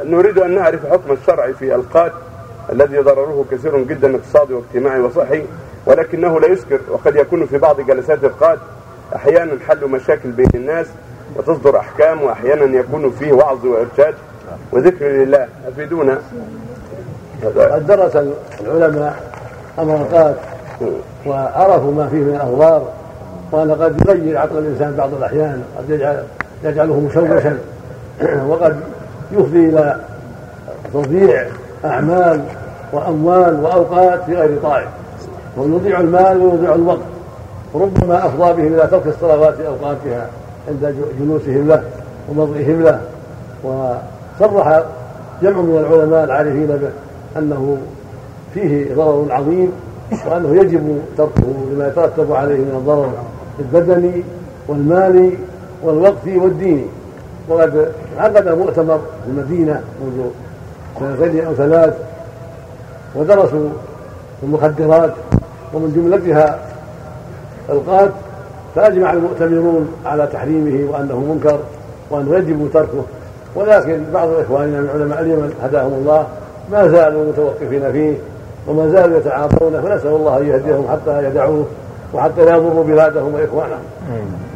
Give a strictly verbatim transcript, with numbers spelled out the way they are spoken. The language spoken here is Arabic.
نريد أن نعرف حكم الشرع في القات الذي ضرره كثير جدا اقتصادي واجتماعي وصحي، ولكنه لا يسكر، وقد يكون في بعض جلسات القات أحيانا حل مشاكل بين الناس وتصدر أحكام، وأحيانا يكون فيه وعظ وإرشاد وذكر لله. أفيدونا. قد درس العلماء أمر القات وعرفوا ما فيه من الأضرار، وأن قد يغير عقل الإنسان بعض الأحيان، قد يجعل يجعله مشوشا، وقد يفضي إلى تضييع أعمال وأموال وأوقات في غير طاعة، ويضيع المال ويضيع الوقت، وربما أفضى بهم إلى ترك الصلوات في أوقاتها عند جلوسهم له ومضيهم له. وصرح جمع من العلماء العارفين به أنه فيه ضرر عظيم، وأنه يجب تركه لما يترتب عليه من الضرر البدني والمالي والوقتي والديني. وقد عقد مؤتمر في المدينة منذ سنتين أو ثلاث، ودرسوا المخدرات ومن جملتها القات، فأجمع المؤتمرون على تحريمه وأنه منكر وأنه يجب تركه. ولكن بعض إخواننا من علماء اليمن هداهم الله ما زالوا متوقفين فيه وما زالوا يتعاطونه، فنسأل الله أن يهديهم حتى يدعوه وحتى لا يضروا بلادهم وإخوانهم.